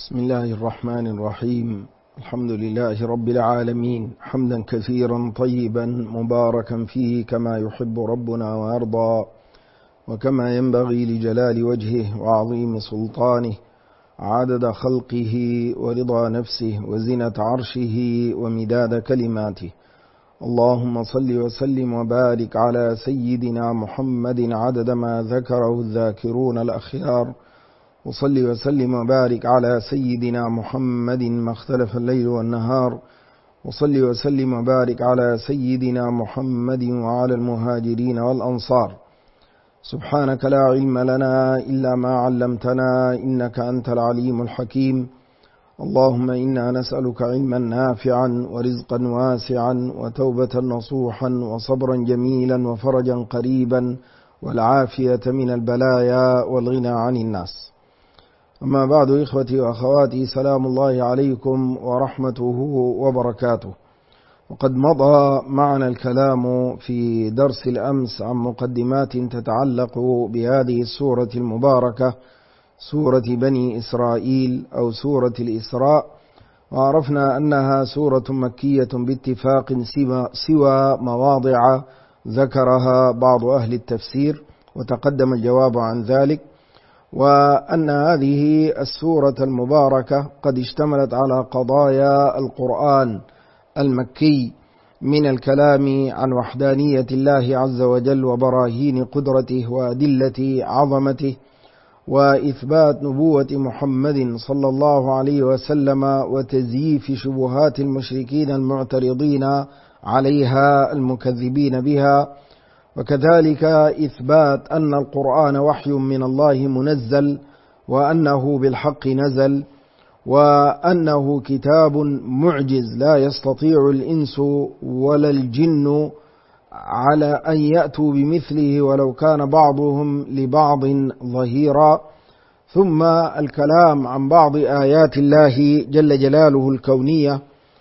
بسم الله الرحمن الرحيم. الحمد لله رب العالمين، حمدا كثيرا طيبا مباركا فيه كما يحب ربنا ويرضى، وكما ينبغي لجلال وجهه وعظيم سلطانه، عدد خلقه ورضا نفسه وزنة عرشه ومداد كلماته. اللهم صل وسلم وبارك على سيدنا محمد عدد ما ذكره الذاكرون الأخيار، وصل وسلم وبارك على سيدنا محمد ما اختلف الليل والنهار، وصل وسلم وبارك على سيدنا محمد وعلى المهاجرين والأنصار. سبحانك لا علم لنا إلا ما علمتنا إنك أنت العليم الحكيم. اللهم إنا نسألك علما نافعا ورزقا واسعا وتوبة نصوحا وصبرا جميلا وفرجا قريبا والعافية من البلايا والغنى عن الناس. أما بعد، إخوتي وأخواتي، سلام الله عليكم ورحمته وبركاته. وقد مضى معنا الكلام في درس الأمس عن مقدمات تتعلق بهذه السورة المباركة، سورة بني إسرائيل أو سورة الإسراء، وعرفنا أنها سورة مكية باتفاق سوى مواضع ذكرها بعض أهل التفسير وتقدم الجواب عن ذلك، وأن هذه السورة المباركة قد اشتملت على قضايا القرآن المكي من الكلام عن وحدانية الله عز وجل وبراهين قدرته وأدلة عظمته، وإثبات نبوة محمد صلى الله عليه وسلم وتزييف شبهات المشركين المعترضين عليها المكذبين بها، وكذلك إثبات أن القرآن وحي من الله منزل، وأنه بالحق نزل، وأنه كتاب معجز لا يستطيع الإنس ولا الجن على أن يأتوا بمثله ولو كان بعضهم لبعض ظهيرا. ثم الكلام عن بعض آيات الله جل جلاله الكونية،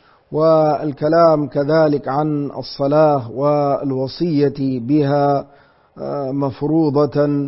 والكلام كذلك عن الصلاة والوصية بها مفروضة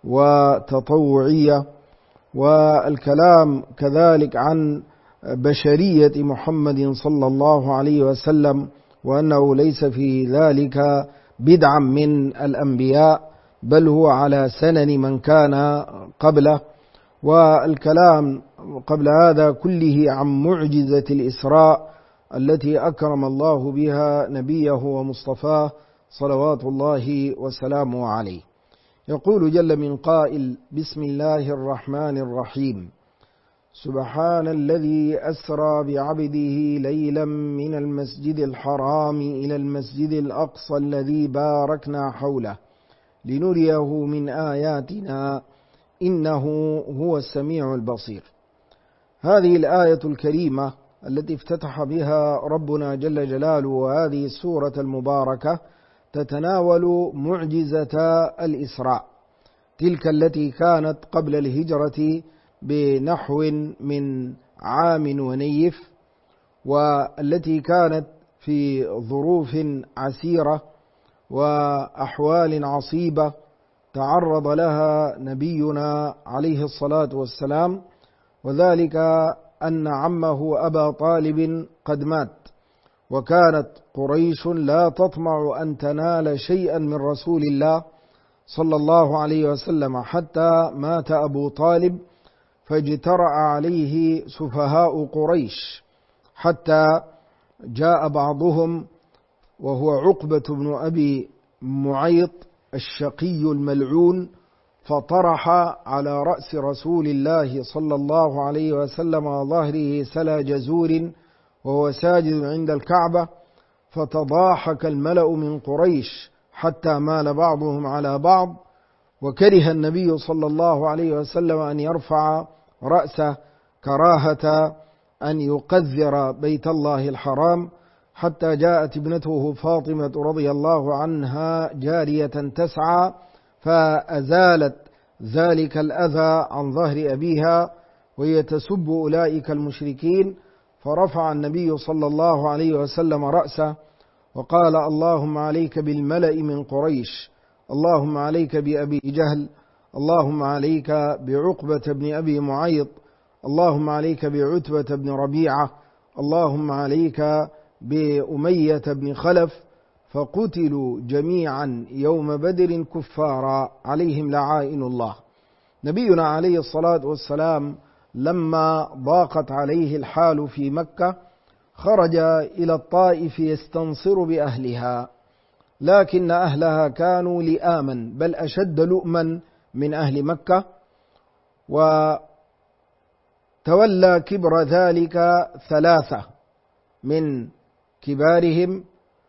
وتطوعية، والكلام كذلك عن بشرية محمد صلى الله عليه وسلم، وأنه ليس في ذلك بدعا من الأنبياء بل هو على سنن من كان قبله. والكلام قبل هذا كله عن معجزة الإسراء التي أكرم الله بها نبيه ومصطفاه صلوات الله وسلامه عليه. يقول جل من قائل: بسم الله الرحمن الرحيم. سبحان الذي أسرى بعبده ليلا من المسجد الحرام إلى المسجد الأقصى الذي باركنا حوله لنريه من آياتنا إنه هو السميع البصير. هذه الآية الكريمة التي افتتح بها ربنا جل جلاله وهذه السورة المباركة تتناول معجزة الإسراء، تلك التي كانت قبل الهجرة بنحو من عام ونيف، والتي كانت في ظروف عسيرة وأحوال عصيبة تعرض لها نبينا عليه الصلاة والسلام، وذلك أن عمه أبا طالب قد مات، وكانت قريش لا تطمع أن تنال شيئا من رسول الله صلى الله عليه وسلم حتى مات أبو طالب، فاجترأ عليه سفهاء قريش حتى جاء بعضهم وهو عقبة بن أبي معيط الشقي الملعون، فطرح على رأس رسول الله صلى الله عليه وسلم وظهره سلا جزور وهو ساجد عند الكعبة، فتضاحك الملأ من قريش حتى مال بعضهم على بعض، وكره النبي صلى الله عليه وسلم أن يرفع رأسه كراهة أن يقذر بيت الله الحرام، حتى جاءت ابنته فاطمة رضي الله عنها جارية تسعى فأزالت ذلك الأذى عن ظهر أبيها وهي تسب أولئك المشركين، فرفع النبي صلى الله عليه وسلم رأسه وقال: اللهم عليك بالملأ من قريش، اللهم عليك بأبي جهل، اللهم عليك بعقبة بن أبي معيط، اللهم عليك بعتبة بن ربيعة، اللهم عليك بأمية بن خلف، فقتلوا جميعا يوم بدر كفارا عليهم لعائن الله. نبينا عليه الصلاة والسلام لما ضاقت عليه الحال في مكة خرج إلى الطائف يستنصر بأهلها، لكن أهلها كانوا لآما بل أشد لؤما من أهل مكة، وتولى كبر ذلك 3 من كبارهم،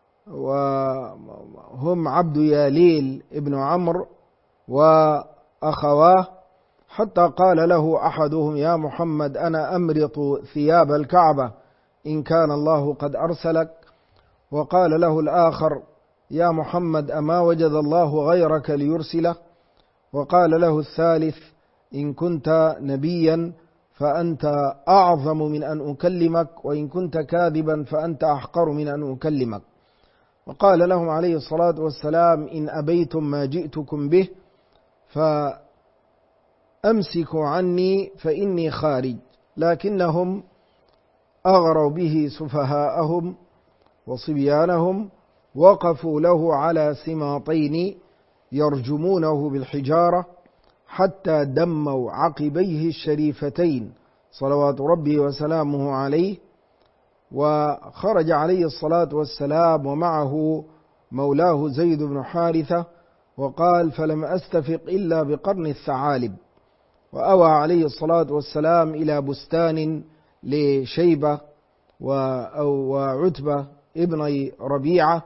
وهم عبد ياليل ابن عمرو وأخواه، حتى قال له أحدهم: يا محمد أنا أمرط ثياب الكعبة إن كان الله قد أرسلك. وقال له الآخر: يا محمد أما وجد الله غيرك ليرسله. وقال له الثالث: إن كنت نبيا فأنت أعظم من أن أكلمك، وإن كنت كاذبا فأنت أحقر من أن أكلمك. وقال لهم عليه الصلاة والسلام: إن أبيتم ما جئتكم به فأمسكوا عني فإني خارج. لكنهم أغروا به سفهاءهم وصبيانهم، وقفوا له على سماطين يرجمونه بالحجارة حتى دموا عقبيه الشريفتين صلوات ربي وسلامه عليه. وخرج عليه الصلاة والسلام ومعه مولاه زيد بن حارثة، وقال: فلم أستفق إلا بقرن الثعالب. وأوى عليه الصلاة والسلام إلى بستان لشيبة وعتبة ابن ربيعة،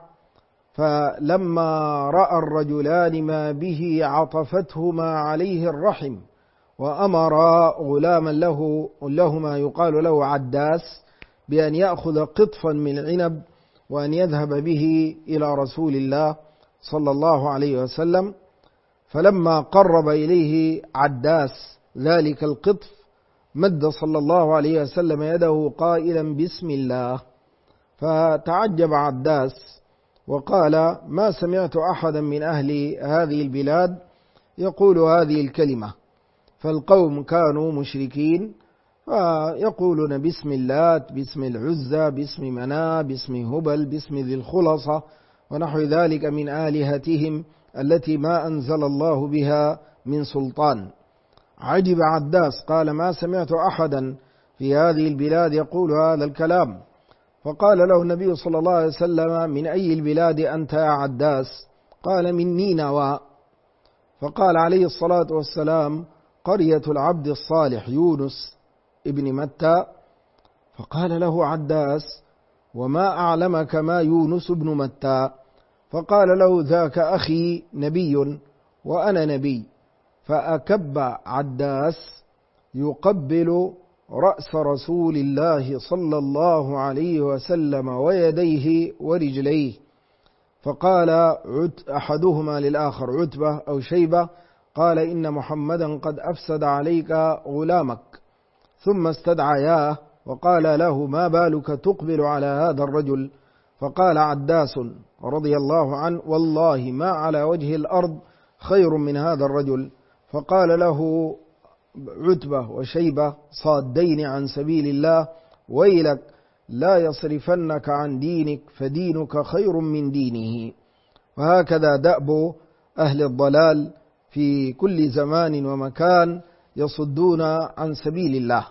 فلما رأى الرجلان ما به عطفتهما عليه الرحم، وأمر غلاما لهما يقال له عداس بأن يأخذ قطفا من العنب وأن يذهب به إلى رسول الله صلى الله عليه وسلم. فلما قرب إليه عداس ذلك القطف مد صلى الله عليه وسلم يده قائلا: بسم الله. فتعجب عداس وقال: ما سمعت أحدا من أهل هذه البلاد يقول هذه الكلمة. فالقوم كانوا مشركين، فيقولون بسم اللات، باسم العزى، باسم مناه، باسم هبل، باسم ذي الخلصة، ونحو ذلك من آلهتهم التي ما أنزل الله بها من سلطان. عجب عداس، قال: ما سمعت أحدا في هذه البلاد يقول هذا الكلام. فقال له النبي صلى الله عليه وسلم: من أي البلاد أنت يا عداس؟ قال: من نينوى. فقال عليه الصلاة والسلام: قرية العبد الصالح يونس ابن متى. فقال له عداس: وما أعلمك ما يونس بن متى؟ فقال له: ذاك أخي نبي وأنا نبي. فأكب عداس يقبل رأس رسول الله صلى الله عليه وسلم ويديه ورجليه. فقال أحدهما للآخر، عتبة أو شيبة، قال: إن محمدا قد أفسد عليك غلامك. ثم استدعياه وقال له: ما بالك تقبل على هذا الرجل؟ فقال عداس رضي الله عنه: والله ما على وجه الأرض خير من هذا الرجل. فقال له عتبة وشيبة صادين عن سبيل الله: ويلك لا يصرفنك عن دينك فدينك خير من دينه. وهكذا دأب أهل الضلال في كل زمان ومكان، يصدون عن سبيل الله.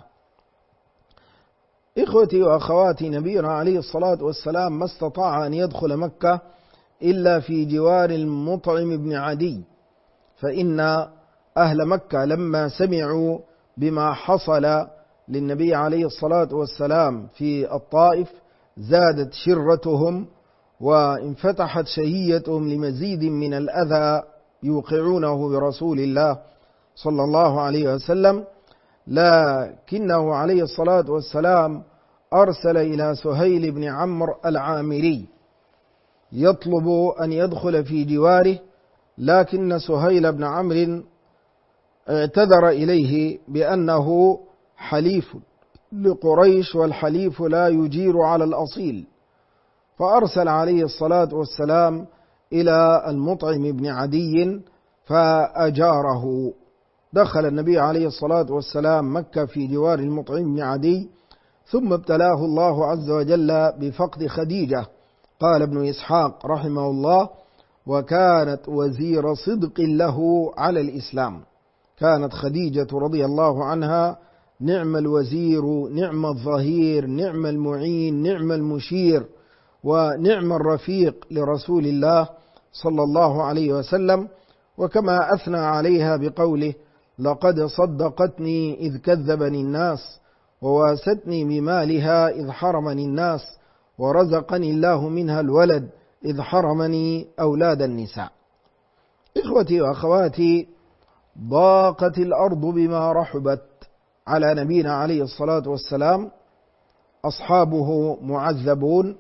إخوتي وأخواتي، نبينا عليه الصلاة والسلام ما استطاع أن يدخل مكة إلا في جوار المطعم بن عدي، فإن أهل مكة لما سمعوا بما حصل للنبي عليه الصلاة والسلام في الطائف زادت شرتهم وانفتحت شهيتهم لمزيد من الأذى يوقعونه برسول الله صلى الله عليه وسلم. لكنه عليه الصلاة والسلام أرسل إلى سهيل بن عمرو العامري يطلب أن يدخل في جواره، لكن سهيل بن عمرو اعتذر إليه بأنه حليف لقريش، والحليف لا يجير على الأصيل. فأرسل عليه الصلاة والسلام إلى المطعم بن عدي فأجاره، دخل النبي عليه الصلاة والسلام مكة في جوار المطعم بن عدي، ثم ابتلاه الله عز وجل بفقد خديجة. قال ابن إسحاق رحمه الله: وكانت وزير صدق له على الإسلام. كانت خديجة رضي الله عنها نعم الوزير، نعم الظهير، نعم المعين، نعم المشير، ونعم الرفيق لرسول الله صلى الله عليه وسلم. وكما أثنى عليها بقوله: لقد صدقتني إذ كذبني الناس، وواستني بمالها إذ حرمني الناس، ورزقني الله منها الولد إذ حرمني أولاد النساء. إخوتي وأخواتي، ضاقت الأرض بما رحبت على نبينا عليه الصلاة والسلام، أصحابه معذبون،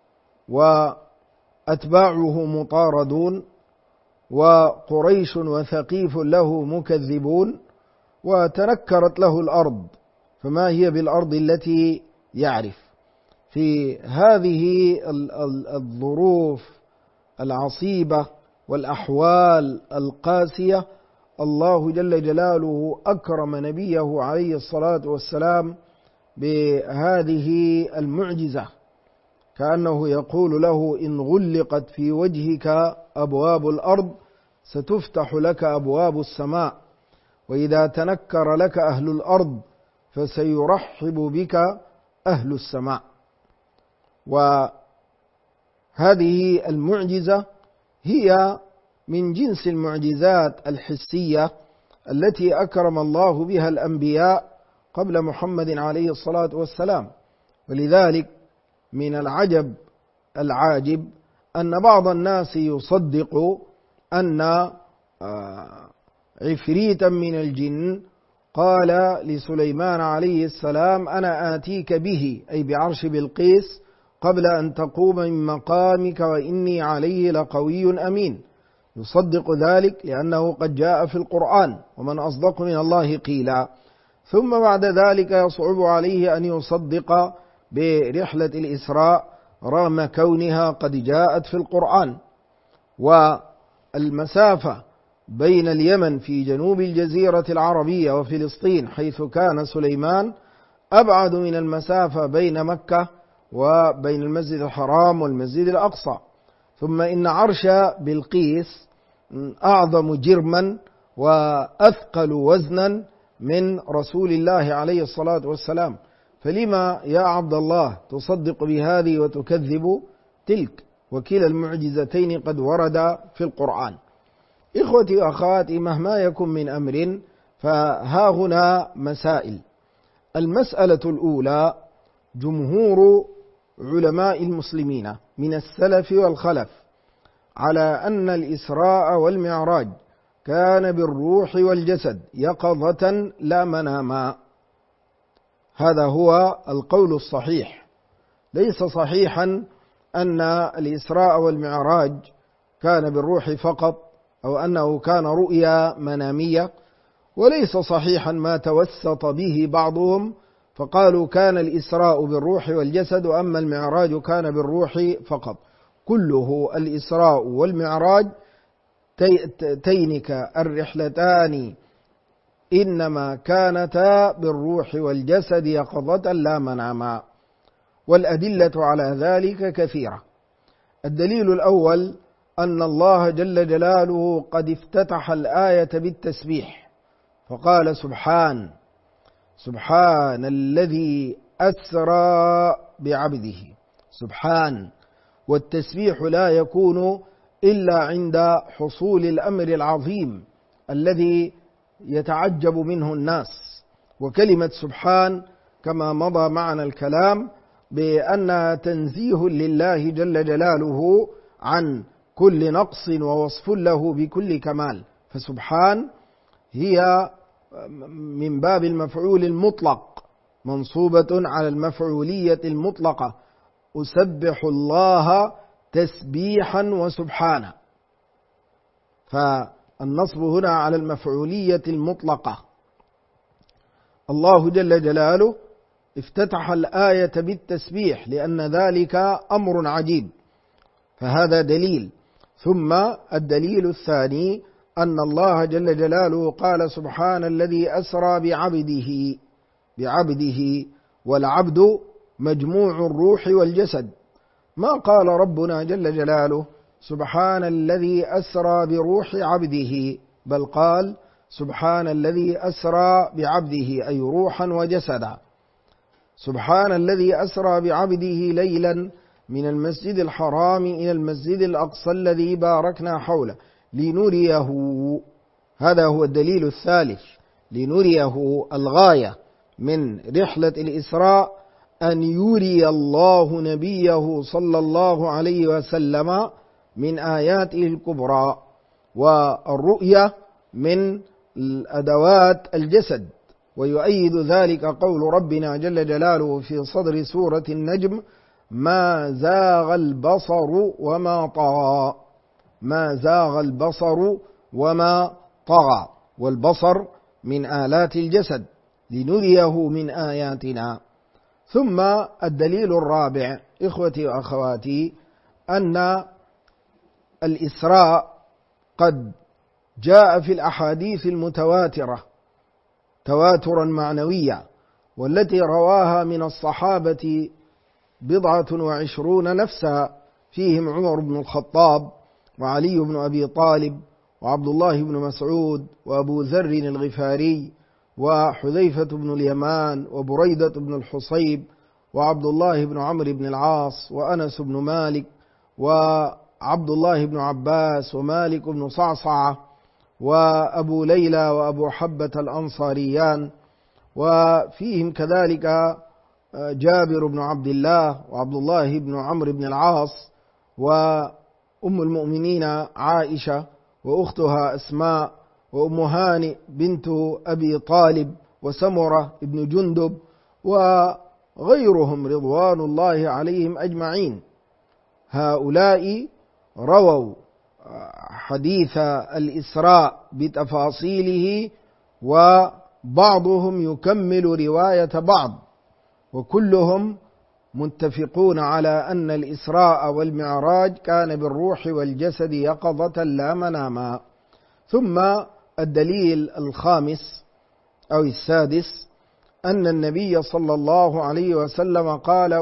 وأتباعه مطاردون، وقريش وثقيف له مكذبون، وتنكرت له الأرض، فما هي بالأرض التي يعرف. في هذه الظروف العصيبة والأحوال القاسية، الله جل جلاله أكرم نبيه عليه الصلاة والسلام بهذه المعجزة، كأنه يقول له: إن غلقت في وجهك أبواب الأرض ستفتح لك أبواب السماء، وإذا تنكر لك أهل الأرض فسيرحب بك أهل السماء. وهذه المعجزة هي من جنس المعجزات الحسية التي أكرم الله بها الأنبياء قبل محمد عليه الصلاة والسلام. ولذلك من العجب العاجب أن بعض الناس يصدق أن عفريتا من الجن قال لسليمان عليه السلام: أنا آتيك به، أي بعرش بلقيس، قبل أن تقوم من مقامك وإني عليه لقوي أمين. يصدق ذلك لأنه قد جاء في القرآن: ومن أصدق من الله قيلا. ثم بعد ذلك يصعب عليه أن يصدق برحلة الإسراء رغم كونها قد جاءت في القرآن. والمسافة بين اليمن في جنوب الجزيرة العربية وفلسطين حيث كان سليمان أبعد من المسافة بين مكة وبين المسجد الحرام والمسجد الأقصى. ثم إن عرش بلقيس أعظم جرما وأثقل وزنا من رسول الله عليه الصلاة والسلام، فلما يا عبد الله تصدق بهذه وتكذب تلك؟ وكلا المعجزتين قد ورد في القرآن. إخوتي وأخواتي، مهما يكن من أمر فها هنا مسائل. المسألة الأولى: جمهور علماء المسلمين من السلف والخلف على أن الإسراء والمعراج كان بالروح والجسد يقظة لا مناما. هذا هو القول الصحيح. ليس صحيحا أن الإسراء والمعراج كان بالروح فقط، أو أنه كان رؤيا منامية. وليس صحيحا ما توسط به بعضهم فقالوا كان الإسراء بالروح والجسد، وأما المعراج كان بالروح فقط. كله الإسراء والمعراج تينك الرحلتان إنما كانتا بالروح والجسد يقظة لا مناما. والأدلة على ذلك كثيرة. الدليل الأول أن الله جل جلاله قد افتتح الآية بالتسبيح، فقال: سبحان الذي أسرى بعبده. سبحان، والتسبيح لا يكون إلا عند حصول الأمر العظيم الذي يتعجب منه الناس. وكلمة سبحان كما مضى معنا الكلام بأنها تنزيه لله جل جلاله عن كل نقص ووصف له بكل كمال. فسبحان هي من باب المفعول المطلق، منصوبة على المفعولية المطلقة: أسبح الله تسبيحا وسبحانا. فالنصب هنا على المفعولية المطلقة. الله جل جلاله افتتح الآية بالتسبيح لأن ذلك أمر عجيب، فهذا دليل. ثم الدليل الثاني أن الله جل جلاله قال سبحان الذي أسرى بعبده والعبد مجموع الروح والجسد. ما قال ربنا جل جلاله سبحان الذي أسرى بروح عبده، بل قال سبحان الذي أسرى بعبده أي روحا وجسدا. سبحان الذي أسرى بعبده ليلا من المسجد الحرام إلى المسجد الأقصى الذي باركنا حوله لنريه. هذا هو الدليل الثالث، لنريه. الغاية من رحلة الإسراء أن يري الله نبيه صلى الله عليه وسلم من آياته الكبرى، والرؤية من الأدوات الجسد. ويؤيد ذلك قول ربنا جل جلاله في صدر سورة النجم: ما زاغ البصر وما طغى. ما زاغ البصر وما طغى، والبصر من آلات الجسد، لنريه من آياتنا. ثم الدليل الرابع إخوتي وأخواتي أن الإسراء قد جاء في الأحاديث المتواترة تواترا معنويا، والتي رواها من الصحابة 27 نفسا، فيهم عمر بن الخطاب وعلي بن أبي طالب وعبد الله بن مسعود وأبو ذر الغفاري وحذيفة بن اليمان وبريدة بن الحصيب وعبد الله بن عمرو بن العاص وأنس بن مالك وعبد الله بن عباس ومالك بن صعصعة وأبو ليلى وأبو حبة الأنصاريان، وفيهم كذلك جابر بن عبد الله وعبد الله بن عمرو بن العاص وأم المؤمنين عائشة وأختها أسماء وأم هانئ بنت أبي طالب وسمرة بن جندب وغيرهم رضوان الله عليهم أجمعين. هؤلاء رووا حديث الإسراء بتفاصيله، وبعضهم يكمل رواية بعض، وكلهم متفقون على أن الإسراء والمعراج كان بالروح والجسد يقظة لا مناما. ثم الدليل الخامس أو السادس أن النبي صلى الله عليه وسلم قال: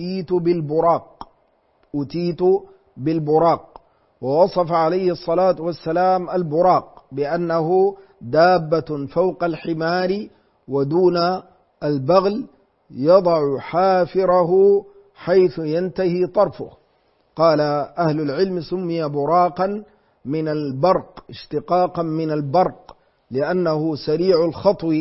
أوتيت بالبراق، ووصف عليه الصلاة والسلام البراق بأنه دابة فوق الحمار ودون البغل، يضع حافره حيث ينتهي طرفه. قال أهل العلم: سمي براقا من البرق، اشتقاقا من البرق، لأنه سريع الخطو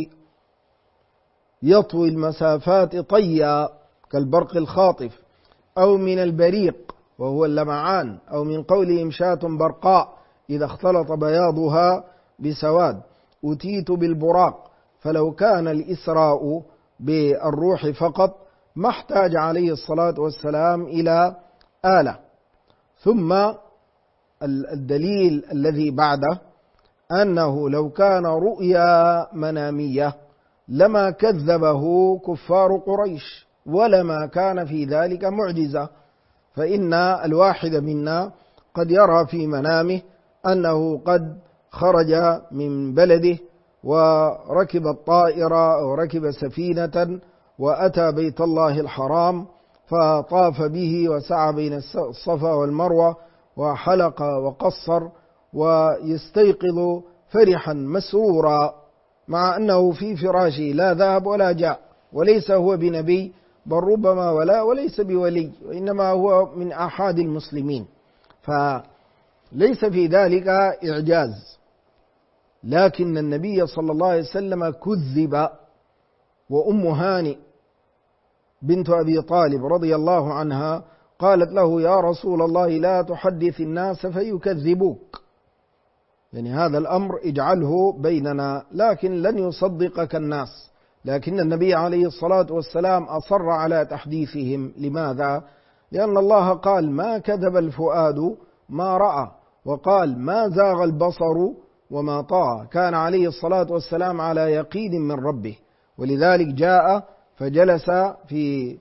يطوي المسافات طيا كالبرق الخاطف، أو من البريق وهو اللمعان، أو من قولهم شاة برقاء إذا اختلط بياضها بسواد. أتيت بالبراق، فلو كان الإسراء بالروح فقط ما احتاج عليه الصلاة والسلام إلى آلة. ثم الدليل الذي بعده أنه لو كان رؤيا منامية لما كذبه كفار قريش، ولما كان في ذلك معجزة. فإن الواحد منا قد يرى في منامه أنه قد خرج من بلده وركب الطائرة أو ركب سفينة وأتى بيت الله الحرام، فطاف به وسعى بين الصفا والمروة وحلق وقصر، ويستيقظ فرحا مسرورا مع أنه في فراشه لا ذهب ولا جاء، وليس هو بنبي، بل ربما وليس بولي، وإنما هو من أحد المسلمين، فليس في ذلك إعجاز. لكن النبي صلى الله عليه وسلم كذب. وأم هانئ بنت أبي طالب رضي الله عنها قالت له: يا رسول الله لا تحدث الناس فيكذبوك، يعني هذا الأمر اجعله بيننا، لكن لن يصدقك الناس. لكن النبي عليه الصلاة والسلام أصر على تحديثهم. لماذا؟ لأن الله قال: ما كذب الفؤاد ما رأى، وقال: ما زاغ البصر وما طغى. كان عليه الصلاة والسلام على يقين من ربه، ولذلك جاء فجلس في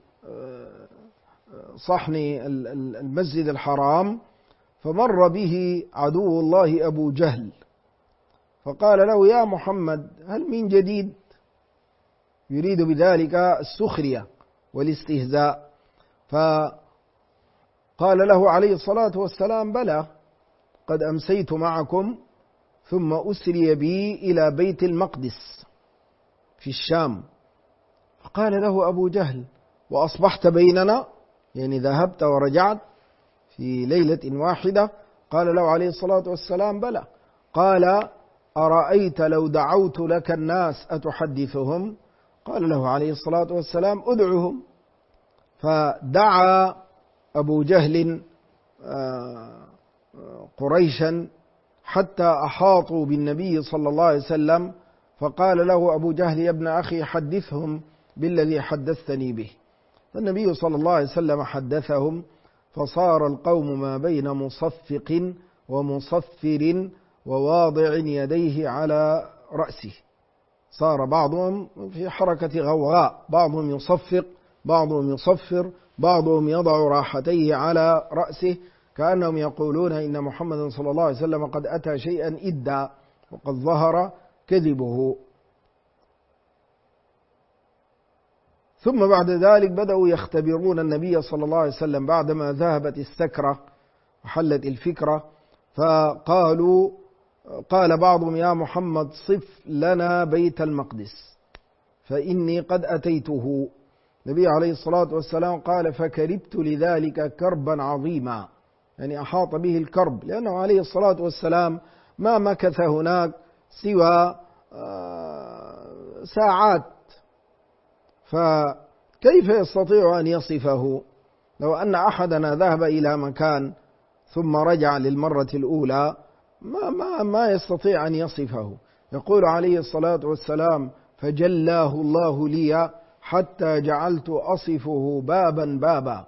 صحن المسجد الحرام، فمر به عدو الله أبو جهل فقال له: يا محمد هل من جديد؟ يريد بذلك السخرية والاستهزاء. فقال له عليه الصلاة والسلام: بلى، قد أمسيت معكم ثم أسري بي إلى بيت المقدس في الشام. فقال له أبو جهل: وأصبحت بيننا؟ يعني ذهبت ورجعت في ليلة واحدة؟ قال له عليه الصلاة والسلام: بلى. قال: أرأيت لو دعوت لك الناس أتحدثهم؟ قال له عليه الصلاة والسلام: أدعهم. فدعا أبو جهل قريشا حتى أحاطوا بالنبي صلى الله عليه وسلم، فقال له أبو جهل: يا ابن أخي حدثهم بالذي حدثتني به. فالنبي صلى الله عليه وسلم حدثهم، فصار القوم ما بين مصفق ومصفر وواضع يديه على رأسه. صار بعضهم في حركة غوغاء، بعضهم يصفق، بعضهم يصفر، بعضهم يضع راحتيه على رأسه، كأنهم يقولون إن محمد صلى الله عليه وسلم قد أتى شيئا إدى وقد ظهر كذبه. ثم بعد ذلك بدأوا يختبرون النبي صلى الله عليه وسلم بعدما ذهبت السكرة وحلت الفكرة، قال بعضهم: يا محمد صف لنا بيت المقدس فإني قد أتيته. النبي عليه الصلاة والسلام قال: فكربت لذلك كربا عظيما، يعني أحاط به الكرب، لأنه عليه الصلاة والسلام ما مكث هناك سوى ساعات، فكيف يستطيع أن يصفه؟ لو أن أحدنا ذهب إلى مكان ثم رجع للمرة الأولى ما يستطيع أن يصفه. يقول عليه الصلاة والسلام: فجلاه الله لي حتى جعلت أصفه بابا بابا.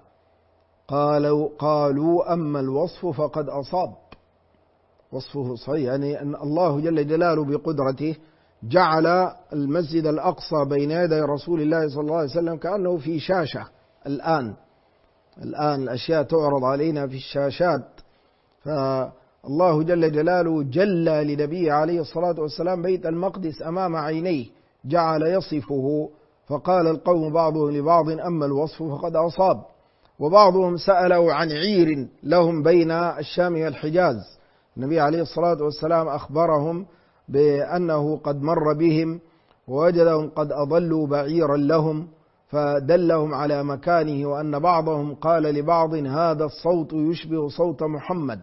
قالوا أما الوصف فقد أصاب. وصفه صحيح، يعني أن الله جل جلاله بقدرته جعل المسجد الأقصى بين يدي رسول الله صلى الله عليه وسلم كأنه في شاشة. الآن الأشياء تعرض علينا في الشاشات، فالله جل جلاله جلى لنبيه عليه الصلاة والسلام بيت المقدس أمام عينيه، جعل يصفه. فقال القوم بعضهم لبعض: أما الوصف فقد أصاب. وبعضهم سألوا عن عير لهم بين الشام والحجاز، النبي عليه الصلاة والسلام أخبرهم بأنه قد مر بهم ووجدهم قد أضلوا بعيرا لهم، فدلهم على مكانه، وأن بعضهم قال لبعض: هذا الصوت يشبه صوت محمد.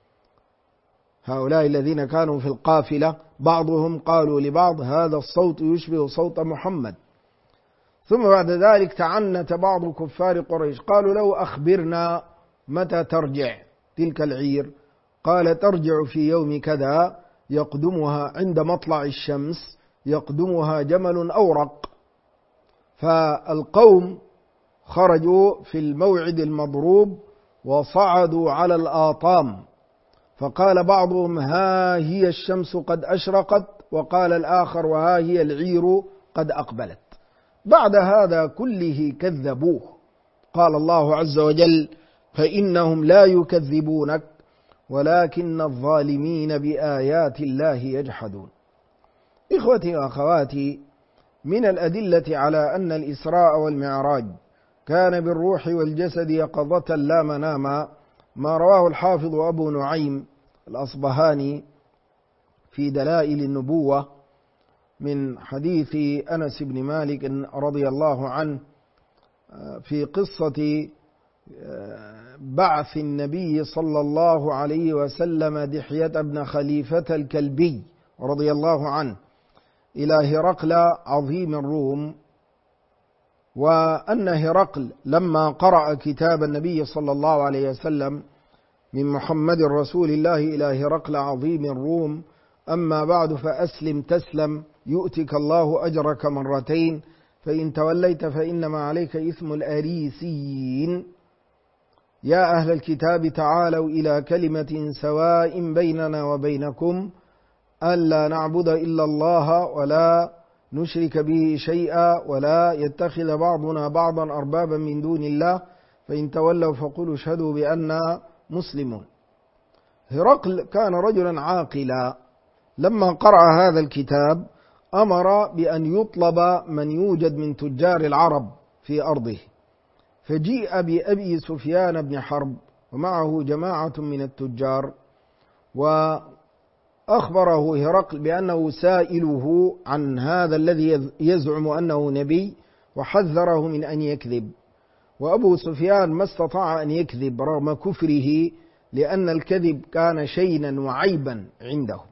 هؤلاء الذين كانوا في القافلة بعضهم قالوا لبعض: هذا الصوت يشبه صوت محمد. ثم بعد ذلك تعنت بعض كفار قريش، قالوا: لو أخبرنا متى ترجع تلك العير؟ قال: ترجع في يوم كذا، يقدمها عند مطلع الشمس، يقدمها جمل أورق. فالقوم خرجوا في الموعد المضروب وصعدوا على الآطام، فقال بعضهم: ها هي الشمس قد أشرقت، وقال الآخر: وها هي العير قد أقبلت. بعد هذا كله كذبوه. قال الله عز وجل: فإنهم لا يكذبونك ولكن الظالمين بآيات الله يجحدون. إخوتي وأخواتي، من الأدلة على أن الإسراء والمعراج كان بالروح والجسد يقظة لا مناما ما رواه الحافظ أبو نعيم الأصبهاني في دلائل النبوة من حديث أنس بن مالك رضي الله عنه في قصة بعث النبي صلى الله عليه وسلم دحية بن خليفة الكلبي رضي الله عنه إلى هرقل عظيم الروم، وأن هرقل لما قرأ كتاب النبي صلى الله عليه وسلم من محمد رسول الله إلى هرقل عظيم الروم: أما بعد فأسلم تسلم يؤتك الله أجرك مرتين، فإن توليت فإنما عليك إثم الأريسيين. يا أهل الكتاب تعالوا إلى كلمة سواء بيننا وبينكم ألا نعبد إلا الله ولا نشرك به شيئا ولا يتخذ بعضنا بعضا أربابا من دون الله، فإن تولوا فقولوا اشهدوا بأننا مسلمون. هرقل كان رجلا عاقلا لما قرأ هذا الكتاب أمر بأن يطلب من يوجد من تجار العرب في أرضه، فجيء بأبي سفيان بن حرب ومعه جماعة من التجار، وأخبره هرقل بأنه سائله عن هذا الذي يزعم أنه نبي، وحذره من أن يكذب. وأبو سفيان ما استطاع أن يكذب رغم كفره، لأن الكذب كان شينا وعيبا عنده.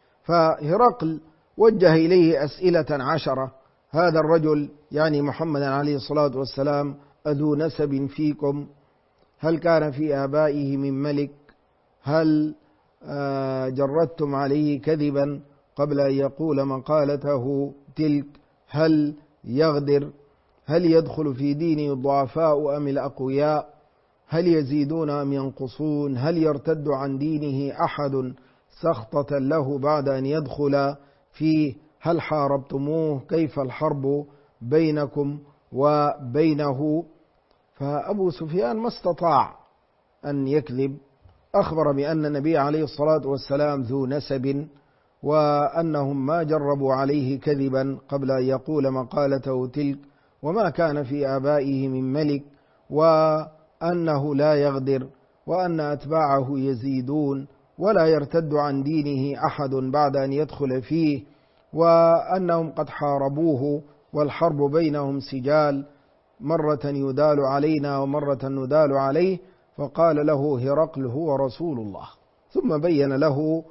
فهرقل وجه إليه أسئلة 10. هذا الرجل يعني محمد عليه الصلاة والسلام أذو نسب فيكم؟ هل كان في آبائه من ملك؟ هل جردتم عليه كذبا قبل أن يقول مقالته تلك؟ هل يغدر؟ هل يدخل في دينه الضعفاء أم الأقوياء؟ هل يزيدون أم ينقصون؟ هل يرتد عن دينه أحد سخطة له بعد أن يدخل فيه؟ هل حاربتموه؟ كيف الحرب بينكم وبينه؟ فأبو سفيان ما استطاع أن يكذب، أخبر بأن النبي عليه الصلاة والسلام ذو نسب، وأنهم ما جربوا عليه كذبا قبل أن يقول مقالته تلك، وما كان في آبائه من ملك، وأنه لا يغدر، وأن أتباعه يزيدون ولا يرتد عن دينه أحد بعد أن يدخل فيه، وأنهم قد حاربوه والحرب بينهم سجال، مرة يدال علينا ومرة ندال عليه. فقال له هرقل هو رسول الله، ثم بين له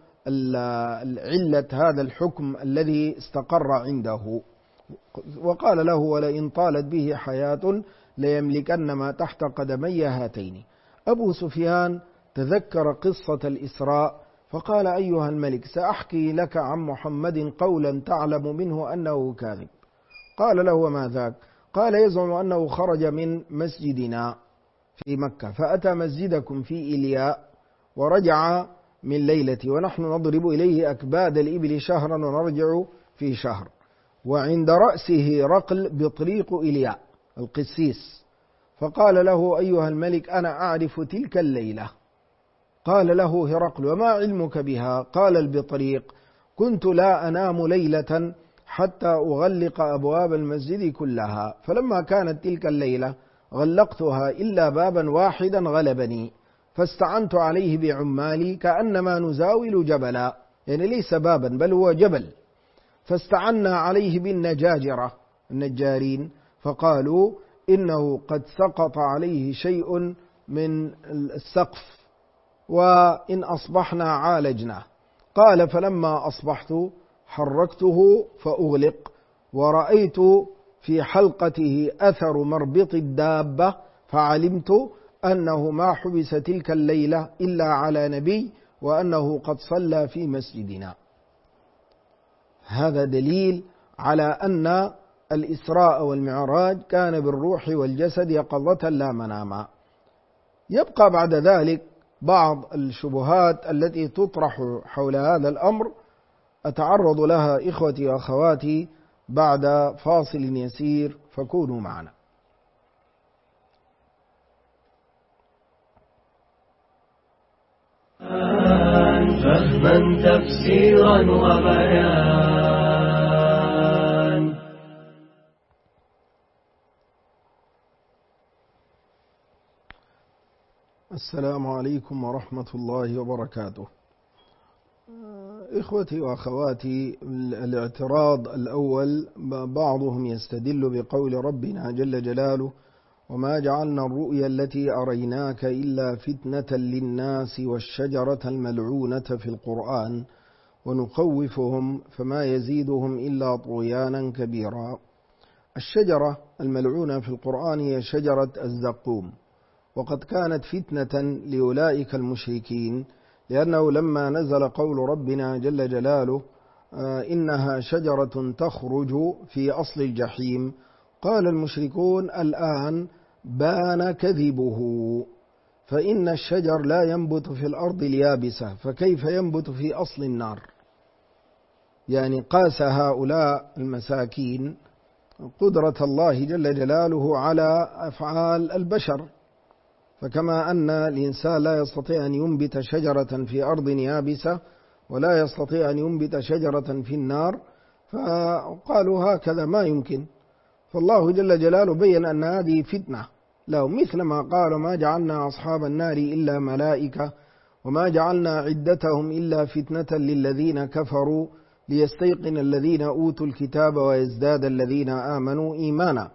علة هذا الحكم الذي استقر عنده، وقال له ولئن طالت به حياة ليملكن ما تحت قدمي هاتين. أبو سفيان تذكر قصة الإسراء فقال أيها الملك سأحكي لك عن محمد قولا تعلم منه أنه كاذب. قال له وما ذاك؟ قال يزعم أنه خرج من مسجدنا في مكة فأتى مسجدكم في إلياء ورجع من ليلتي، ونحن نضرب إليه أكباد الإبل شهرا ونرجع في شهر، وعند رأسه رقل بطريق إلياء القسيس. فقال له أيها الملك أنا أعرف تلك الليلة. قال له هرقل وما علمك بها؟ قال البطريق كنت لا أنام ليلة حتى أغلق أبواب المسجد كلها، فلما كانت تلك الليلة غلقتها إلا بابا واحدا غلبني، فاستعنت عليه بعمالي كأنما نزاول جبلا، يعني ليس بابا بل هو جبل، فاستعنا عليه بالنجاجرة النجارين، فقالوا إنه قد سقط عليه شيء من السقف وإن أصبحنا عالجناه. قال فلما أصبحت حركته فأغلق، ورأيت في حلقته أثر مربط الدابة، فعلمت أنه ما حبس تلك الليلة إلا على نبي، وأنه قد صلى في مسجدنا. هذا دليل على أن الإسراء والمعراج كان بالروح والجسد يقظة لا مناما. يبقى بعد ذلك بعض الشبهات التي تطرح حول هذا الأمر، أتعرض لها إخوتي وأخواتي بعد فاصل يسير، فكونوا معنا. فهما تفسيرا وبيان. السلام عليكم ورحمة الله وبركاته. إخوتي وأخواتي، الاعتراض الأول بعضهم يستدل بقول ربنا جل جلاله وما جعلنا الرؤيا التي أريناك إلا فتنة للناس والشجرة الملعونة في القرآن ونخوفهم فما يزيدهم إلا طغيانا كبيرا. الشجرة الملعونة في القرآن هي شجرة الزقوم، وقد كانت فتنة لأولئك المشركين، لأنه لما نزل قول ربنا جل جلاله إنها شجرة تخرج في أصل الجحيم، قال المشركون الآن بان كذبه، فإن الشجر لا ينبت في الأرض اليابسة، فكيف ينبت في أصل النار؟ يعني قاس هؤلاء المساكين قدرة الله جل جلاله على أفعال البشر، فكما أن الإنسان لا يستطيع أن ينبت شجرة في أرض يابسة، ولا يستطيع أن ينبت شجرة في النار، فقالوا هكذا ما يمكن. فالله جل جلاله بين أن هذه فتنة لهم، مثل ما قالوا ما جعلنا أصحاب النار إلا ملائكة وما جعلنا عدتهم إلا فتنة للذين كفروا ليستيقن الذين أوتوا الكتاب ويزداد الذين آمنوا إيمانا.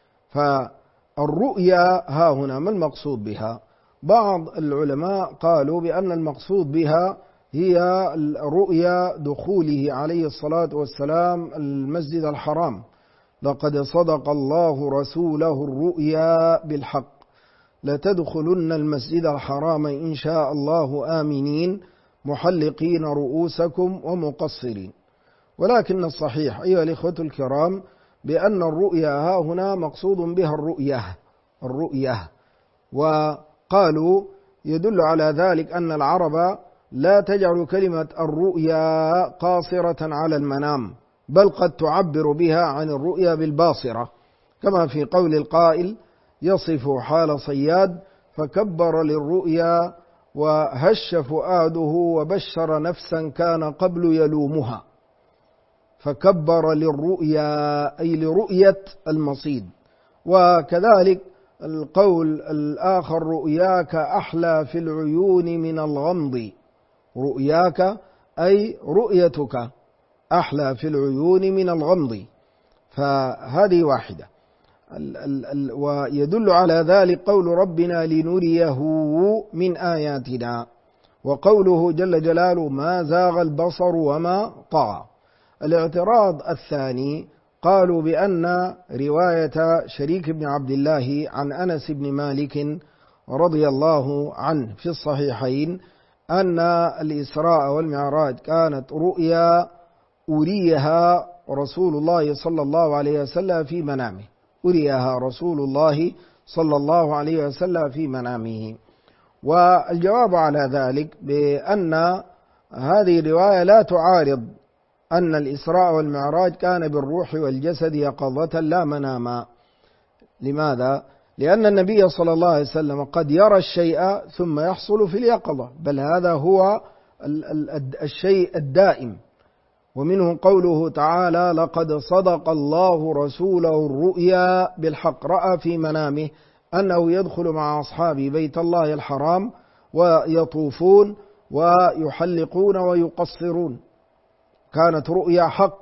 فالرؤيا ها هنا ما المقصود بها؟ بعض العلماء قالوا بأن المقصود بها هي رؤيا دخوله عليه الصلاة والسلام المسجد الحرام، لقد صدق الله رسوله الرؤيا بالحق لتدخلن المسجد الحرام إن شاء الله آمنين محلقين رؤوسكم ومقصرين. ولكن الصحيح أيها الإخوة الكرام بأن الرؤيا ها هنا مقصود بها الرؤية، وقالوا يدل على ذلك أن العرب لا تجعل كلمة الرؤيا قاصرة على المنام، بل قد تعبر بها عن الرؤيا بالباصرة، كما في قول القائل يصف حال صياد فكبر للرؤيا وهش فؤاده وبشر نفسا كان قبل يلومها، فكبر للرؤيا أي لرؤية المصيد. وكذلك القول الآخر رؤياك أحلى في العيون من الغمض، رؤياك أي رؤيتك أحلى في العيون من الغمض، فهذه واحدة. ويدل على ذلك قول ربنا لنريه من آياتنا، وقوله جل جلاله ما زاغ البصر وما طغى. الاعتراض الثاني قالوا بأن رواية شريك بن عبد الله عن أنس بن مالك رضي الله عنه في الصحيحين أن الإسراء والمعراج كانت رؤيا أريها رسول الله صلى الله عليه وسلم في منامه، أريها رسول الله صلى الله عليه وسلم في منامه. والجواب على ذلك بأن هذه الرواية لا تعارض أن الإسراء والمعراج كان بالروح والجسد يقظة لا مناما. لماذا؟ لأن النبي صلى الله عليه وسلم قد يرى الشيء ثم يحصل في اليقظة، بل هذا هو الشيء الدائم. ومنه قوله تعالى لقد صدق الله رسوله الرؤيا بالحق، رأى في منامه أنه يدخل مع أصحابه بيت الله الحرام ويطوفون ويحلقون ويقصرون، كانت رؤيا حق.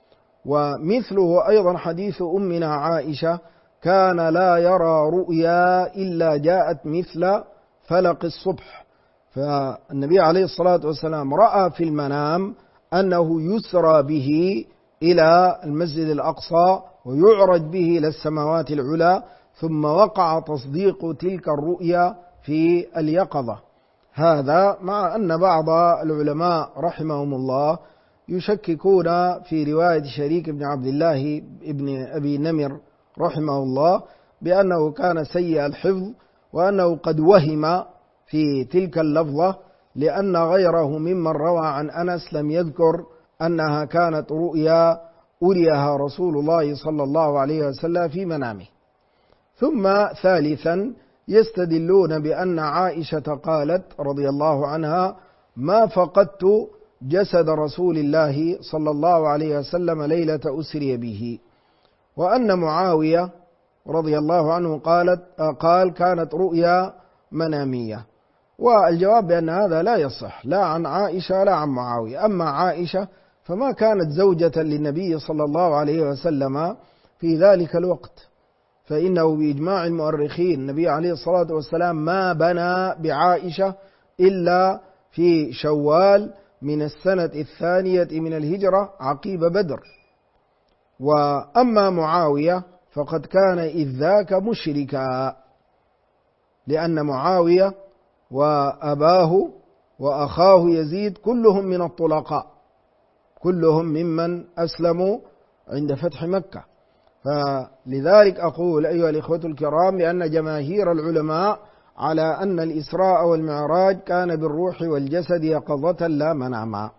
ومثله أيضا حديث أمنا عائشة كان لا يرى رؤيا إلا جاءت مثل فلق الصبح، فالنبي عليه الصلاة والسلام رأى في المنام أنه يسرى به إلى المسجد الأقصى ويعرج به إلى السماوات العلى، ثم وقع تصديق تلك الرؤيا في اليقظة. هذا مع أن بعض العلماء رحمهم الله يشككون في رواية شريك بن عبد الله ابن أبي نمر رحمه الله بأنه كان سيء الحفظ وأنه قد وهم في تلك اللفظة، لأن غيره ممن روى عن أنس لم يذكر أنها كانت رؤيا أريها رسول الله صلى الله عليه وسلم في منامه. ثم ثالثا يستدلون بأن عائشة قالت رضي الله عنها ما فقدت جسد رسول الله صلى الله عليه وسلم ليلة أسري به، وأن معاوية رضي الله عنه قال كانت رؤيا منامية. والجواب بأن هذا لا يصح لا عن عائشة لا عن معاوية. أما عائشة فما كانت زوجة للنبي صلى الله عليه وسلم في ذلك الوقت، فإنه بإجماع المؤرخين النبي عليه الصلاة والسلام ما بنى بعائشة إلا في شوال من السنة 2 من الهجرة عقيب بدر. وأما معاوية فقد كان إذ ذاك مشركا، لأن معاوية وأباه وأخاه يزيد كلهم من الطلقاء، كلهم ممن أسلموا عند فتح مكة. فلذلك أقول أيها الإخوة الكرام بأن جماهير العلماء على أن الإسراء والمعراج كان بالروح والجسد يقظة لا مناما.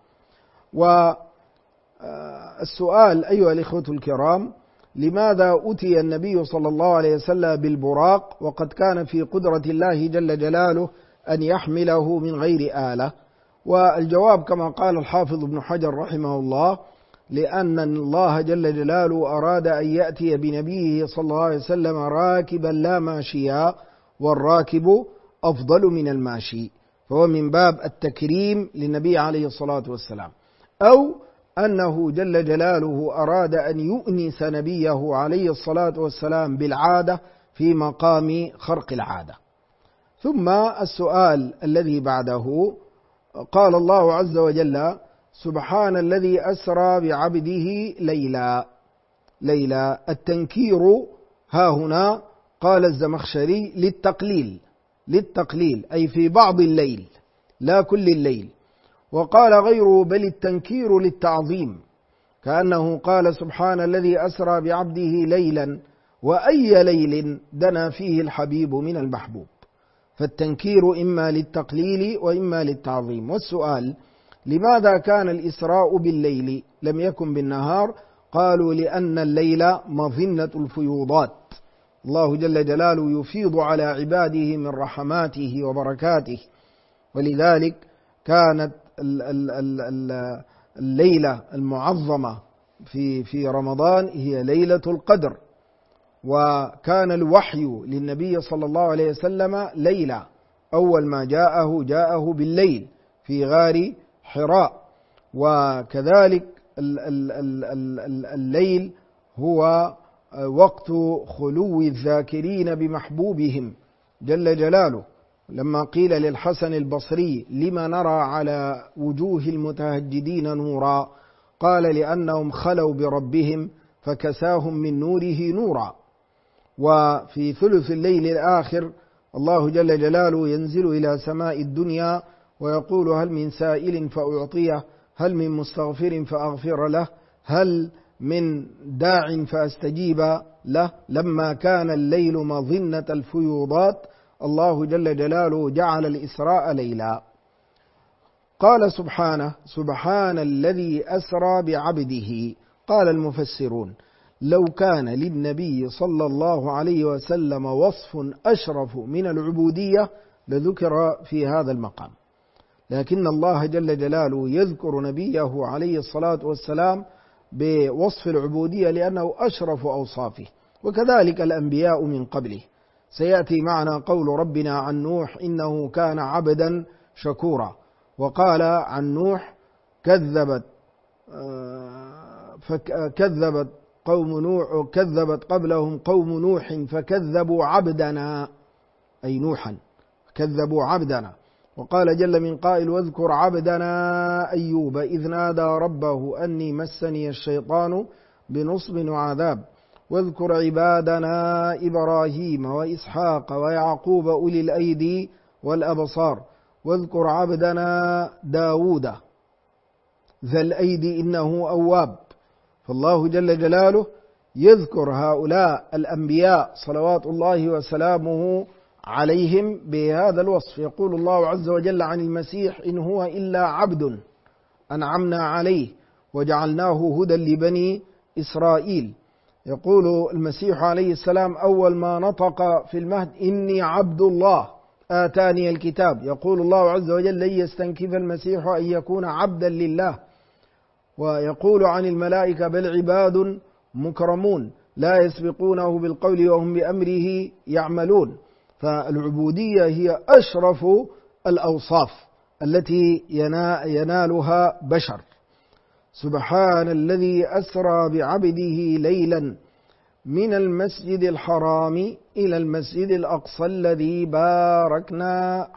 والسؤال أيها الإخوة الكرام لماذا أتي النبي صلى الله عليه وسلم بالبراق وقد كان في قدرة الله جل جلاله أن يحمله من غير آلة؟ والجواب كما قال الحافظ ابن حجر رحمه الله: لأن الله جل جلاله أراد أن يأتي بنبيه صلى الله عليه وسلم راكبا لا ماشيا، والراكب أفضل من الماشي، فهو من باب التكريم للنبي عليه الصلاة والسلام، أو أنه جل جلاله أراد أن يؤنس نبيه عليه الصلاة والسلام بالعادة في مقام خرق العادة. ثم السؤال الذي بعده: قال الله عز وجل: سبحان الذي أسرى بعبده ليلا. التنكير ها هنا قال الزمخشري للتقليل أي في بعض الليل لا كل الليل، وقال غيره بل التنكير للتعظيم، كأنه قال: سبحان الذي أسرى بعبده ليلا، وأي ليل دنا فيه الحبيب من المحبوب. فالتنكير إما للتقليل وإما للتعظيم. والسؤال: لماذا كان الإسراء بالليل لم يكن بالنهار؟ قالوا: لأن الليل مظنة الفيوضات، الله جل جلاله يفيض على عباده من رحماته وبركاته، ولذلك كانت الليلة المعظمة في رمضان هي ليلة القدر، وكان الوحي للنبي صلى الله عليه وسلم ليلة، أول ما جاءه بالليل في غار حراء. وكذلك الليل هو وقت خلو الذاكرين بمحبوبهم جل جلاله، لما قيل للحسن البصري: لما نرى على وجوه المتهجدين نورا؟ قال: لأنهم خلوا بربهم فكساهم من نوره نورا. وفي ثلث الليل الآخر الله جل جلاله ينزل إلى سماء الدنيا ويقول: هل من سائل فأعطيه، هل من مستغفر فأغفر له، هل من داع فأستجيب له. لما كان الليل مظنة الفيوضات الله جل جلاله جعل الإسراء ليلا. قال سبحانه: سبحان الذي أسرى بعبده. قال المفسرون: لو كان للنبي صلى الله عليه وسلم وصف أشرف من العبودية لذكر في هذا المقام، لكن الله جل جلاله يذكر نبيه عليه الصلاة والسلام بوصف العبودية لأنه أشرف أوصافه، وكذلك الأنبياء من قبله. سيأتي معنا قول ربنا عن نوح: إنه كان عبدا شكورا. وقال عن نوح: كذبت قبلهم قوم نوح فكذبوا عبدنا، أي نوحا كذبوا عبدنا. وقال جل من قائل: واذكر عبدنا أيوب إذ نادى ربه أني مسني الشيطان بنصب وعذاب. واذكر عبادنا إبراهيم وإسحاق ويعقوب أولي الأيدي والأبصار. واذكر عبدنا داود ذا الأيدي إنه أواب. فالله جل جلاله يذكر هؤلاء الأنبياء صلوات الله وسلامه عليهم بهذا الوصف. يقول الله عز وجل عن المسيح: إن هو إلا عبد أنعمنا عليه وجعلناه هدى لبني إسرائيل. يقول المسيح عليه السلام أول ما نطق في المهد: إني عبد الله آتاني الكتاب. يقول الله عز وجل: لن يستنكف المسيح أن يكون عبدا لله. ويقول عن الملائكة: بل عباد مكرمون لا يسبقونه بالقول وهم بأمره يعملون. فالعبودية هي أشرف الأوصاف التي ينالها بشر. سبحان الذي أسرى بعبده ليلا من المسجد الحرام إلى المسجد الأقصى الذي باركنا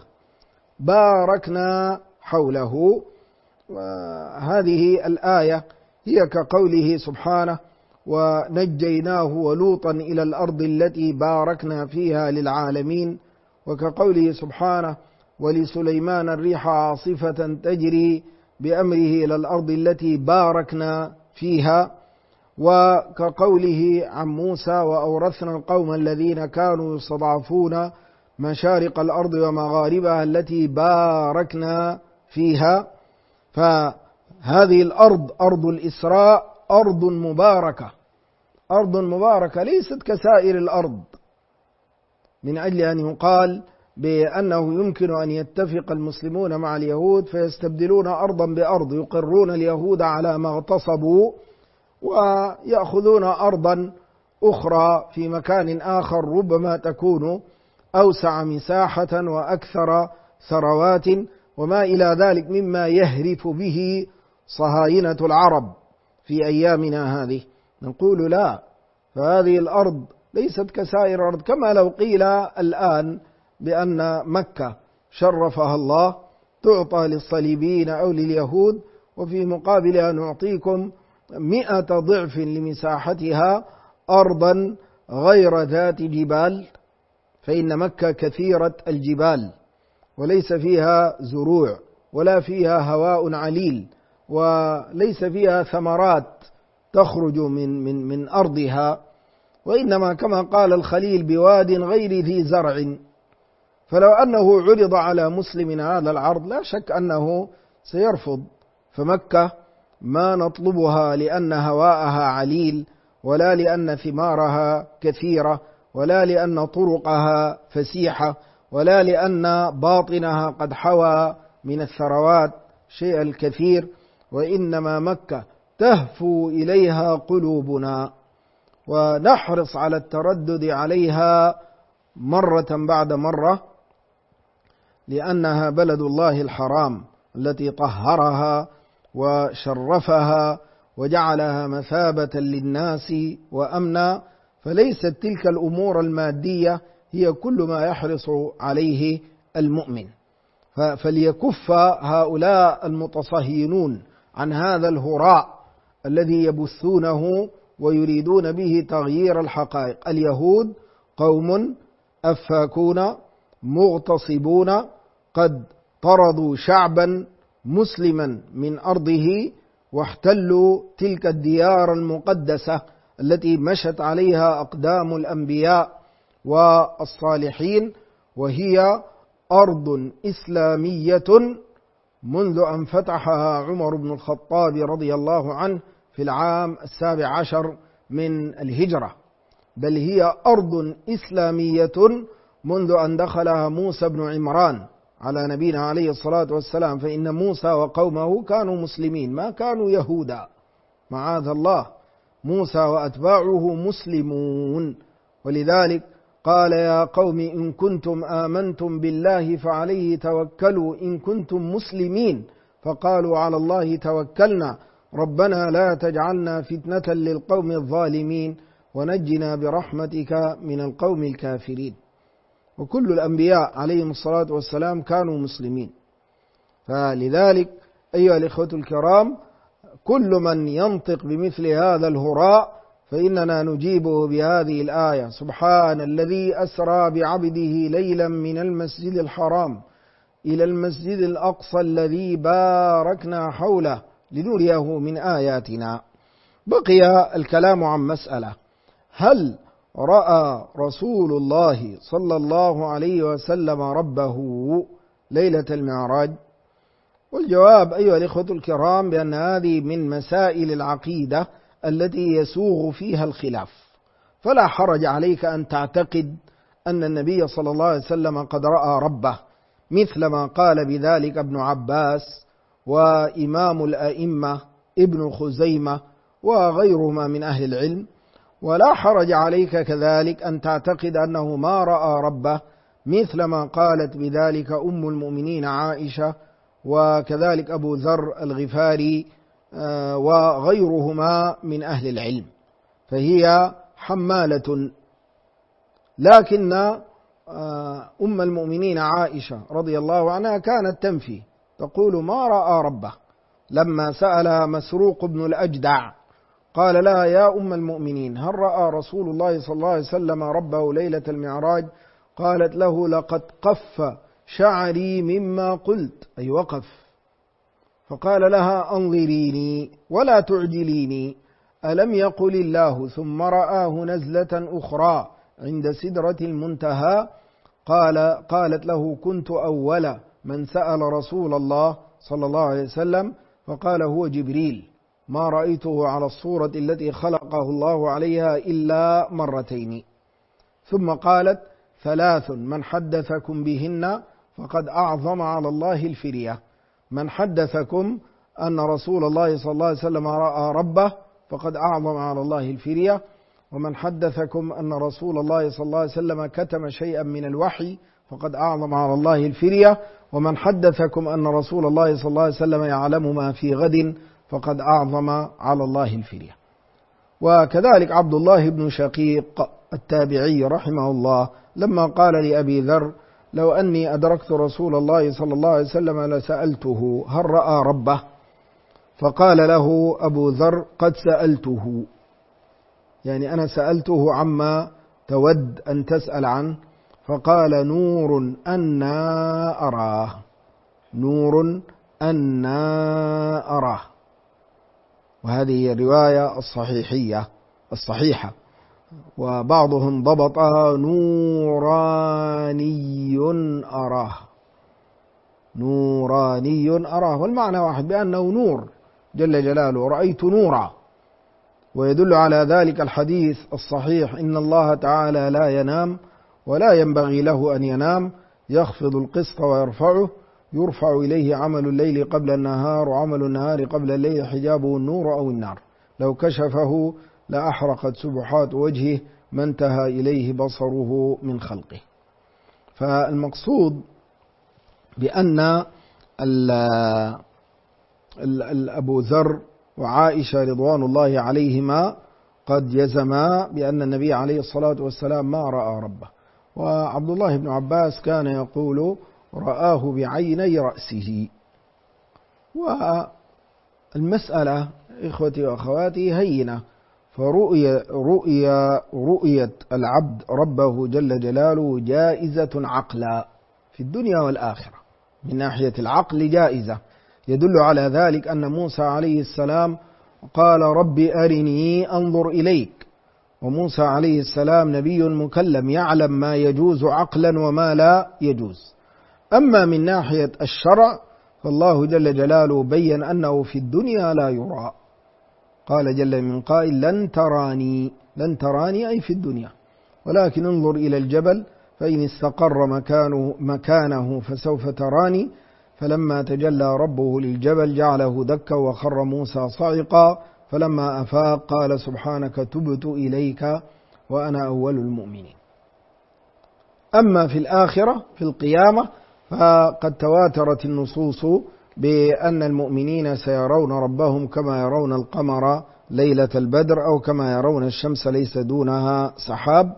حوله. وهذه الآية هي كقوله سبحانه: ونجيناه ولوطا إلى الأرض التي باركنا فيها للعالمين. وكقوله سبحانه: ولسليمان الريح عاصفة تجري بأمره إلى الأرض التي باركنا فيها. وكقوله عن موسى: وأورثنا القوم الذين كانوا يستضعفون مشارق الأرض ومغاربها التي باركنا فيها. فهذه الأرض أرض الإسراء أرض مباركة ليست كسائر الأرض، من أجل أن يقال بأنه يمكن أن يتفق المسلمون مع اليهود فيستبدلون أرضا بأرض، يقرون اليهود على ما اغتصبوا ويأخذون أرضا أخرى في مكان آخر ربما تكون أوسع مساحة وأكثر ثروات وما إلى ذلك مما يهرف به صهاينة العرب في أيامنا هذه. نقول لا، فهذه الأرض ليست كسائر الأرض، كما لو قيل الآن بأن مكة شرفها الله تعطى للصليبيين أو لليهود، وفي مقابلها نعطيكم 100 ضعف لمساحتها أرضا غير ذات جبال، فإن مكة كثيرة الجبال وليس فيها زروع ولا فيها هواء عليل وليس فيها ثمرات تخرج من أرضها، وإنما كما قال الخليل بواد غير ذي زرع. فلو أنه عرض على مسلم هذا العرض لا شك أنه سيرفض. فمكة ما نطلبها لأن هواءها عليل، ولا لأن ثمارها كثيرة، ولا لأن طرقها فسيحة، ولا لأن باطنها قد حوى من الثروات شيء الكثير، وإنما مكة تهفو إليها قلوبنا ونحرص على التردد عليها مرة بعد مرة، لأنها بلد الله الحرام التي طهرها وشرفها وجعلها مثابة للناس وأمنا. فليست تلك الأمور المادية هي كل ما يحرص عليه المؤمن. فليكف هؤلاء المتصهينون عن هذا الهراء الذي يبثونه ويريدون به تغيير الحقائق. اليهود قوم أفاكون مغتصبون قد طردوا شعبا مسلما من أرضه واحتلوا تلك الديار المقدسة التي مشت عليها أقدام الأنبياء والصالحين، وهي أرض إسلامية منذ أن فتحها عمر بن الخطاب رضي الله عنه في العام 17 من الهجرة، بل هي أرض إسلامية منذ أن دخلها موسى بن عمران على نبينا عليه الصلاة والسلام. فإن موسى وقومه كانوا مسلمين ما كانوا يهودا، معاذ الله، موسى وأتباعه مسلمون. ولذلك قال يا قوم إن كنتم آمنتم بالله فعليه توكلوا إن كنتم مسلمين، فقالوا على الله توكلنا ربنا لا تجعلنا فتنة للقوم الظالمين ونجنا برحمتك من القوم الكافرين. وكل الأنبياء عليهم الصلاة والسلام كانوا مسلمين. فلذلك أيها الإخوة الكرام، كل من ينطق بمثل هذا الهراء فإننا نجيبه بهذه الآية: سبحان الذي أسرى بعبده ليلا من المسجد الحرام إلى المسجد الأقصى الذي باركنا حوله لنريه من آياتنا. بقي الكلام عن مسألة: هل رأى رسول الله صلى الله عليه وسلم ربه ليلة المعراج؟ والجواب أيها الإخوة الكرام بأن هذه من مسائل العقيدة التي يسوغ فيها الخلاف، فلا حرج عليك أن تعتقد أن النبي صلى الله عليه وسلم قد رأى ربه، مثل ما قال بذلك ابن عباس وإمام الأئمة ابن خزيمة وغيرهما من أهل العلم. ولا حرج عليك كذلك أن تعتقد أنه ما رأى ربه، مثل ما قالت بذلك أم المؤمنين عائشة وكذلك أبو ذر الغفاري وغيرهما من أهل العلم، فهي حمالة. لكن أم المؤمنين عائشة رضي الله عنها كانت تنفي، تقول ما رأى ربه. لما سأل مسروق بن الأجدع قال لها يا أم المؤمنين هل رأى رسول الله صلى الله عليه وسلم ربه ليلة المعراج؟ قالت له لقد قف شعري مما قلت، أي وقف. فقال لها انظريني ولا تعجليني، ألم يقل الله ثم رآه نزلة أخرى عند سدرة المنتهى؟ قالت له كنت أول من سأل رسول الله صلى الله عليه وسلم فقال هو جبريل، ما رأيته على الصورة التي خلقه الله عليها إلا مرتين. ثم قالت ثلاث من حدثكم بهن فقد أعظم على الله الفرية. من حدثكم أن رسول الله صلى الله عليه وسلم رأى ربه فقد أعظم على الله الفرية. ومن حدثكم أن رسول الله صلى الله عليه وسلم كتم شيئا من الوحي فقد أعظم على الله الفرية. ومن حدثكم أن رسول الله صلى الله عليه وسلم يعلم ما في غد فقد أعظم على الله الفرية. وكذلك عبد الله بن شقيق التابعي رحمه الله لما قال لأبي ذر: لو أني أدركت رسول الله صلى الله عليه وسلم لسألته هل رأى ربه؟ فقال له أبو ذر: قد سألته، يعني أنا سألته عما تود أن تسأل عنه. فقال: نور أنا أراه، نور أنا أراه. وهذه هي الرواية الصحيحة، وبعضهم ضبطها نوراني أراه، نوراني أراه، والمعنى واحد، بأنه نور جل جلاله، رأيت نورا. ويدل على ذلك الحديث الصحيح: إن الله تعالى لا ينام ولا ينبغي له أن ينام، يخفض القسط ويرفعه، يرفع إليه عمل الليل قبل النهار وعمل النهار قبل الليل، حجابه النور أو النار، لو كشفه لأحرقت سبحات وجهه ما انتهى إليه بصره من خلقه. فالمقصود بأن أبو ذر وعائشة رضوان الله عليهما قد جزما بأن النبي عليه الصلاة والسلام ما رأى ربه. وعبد الله بن عباس كان يقول: رآه بعيني رأسه. والمسألة إخوتي وأخواتي هينة، فرؤية العبد ربه جل جلاله جائزة عقلا في الدنيا والآخرة. من ناحية العقل جائزة، يدل على ذلك أن موسى عليه السلام قال: رب أرني أنظر إليك. وموسى عليه السلام نبي مكلم يعلم ما يجوز عقلا وما لا يجوز. أما من ناحية الشرع فالله جل جلاله بين أنه في الدنيا لا يرى، قال جل من قائل: لن تراني أي في الدنيا، ولكن انظر إلى الجبل فإن استقر مكانه فسوف تراني. فلما تجلى ربه للجبل جعله دكا وخر موسى صعقا، فلما أفاق قال: سبحانك تبت إليك وأنا أول المؤمنين. أما في الآخرة في القيامة فقد تواترت النصوص بأن المؤمنين سيرون ربهم كما يرون القمر ليلة البدر، أو كما يرون الشمس ليس دونها سحاب.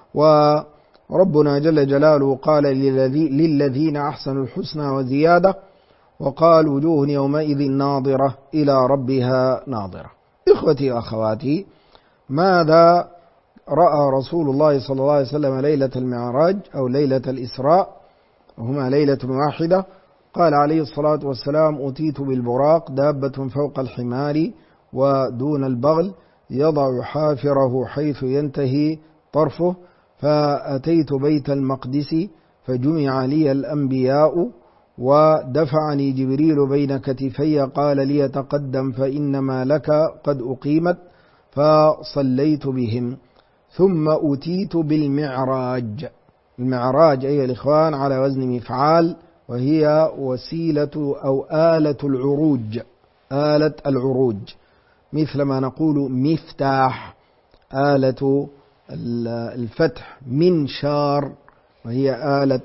وربنا جل جلاله قال: للذين أحسنوا الحسنى وزيادة، وقال: وجوه يومئذ ناظرة إلى ربها ناظرة. إخوتي وأخواتي، ماذا رأى رسول الله صلى الله عليه وسلم ليلة المعراج أو ليلة الإسراء، وهما ليلة واحدة؟ قال عليه الصلاة والسلام: أتيت بالبراق، دابة فوق الحمار ودون البغل، يضع حافره حيث ينتهي طرفه، فأتيت بيت المقدس فجمع لي الأنبياء، ودفعني جبريل بين كتفي قال لي: تقدم فإنما لك قد أقيمت، فصليت بهم. ثم أتيت بالمعراج. المعراج أيها الإخوان على وزن مفعال، وهي وسيلة أو آلة العروج، آلة العروج، مثل ما نقول مفتاح، آلة الفتح، منشار، وهي آلة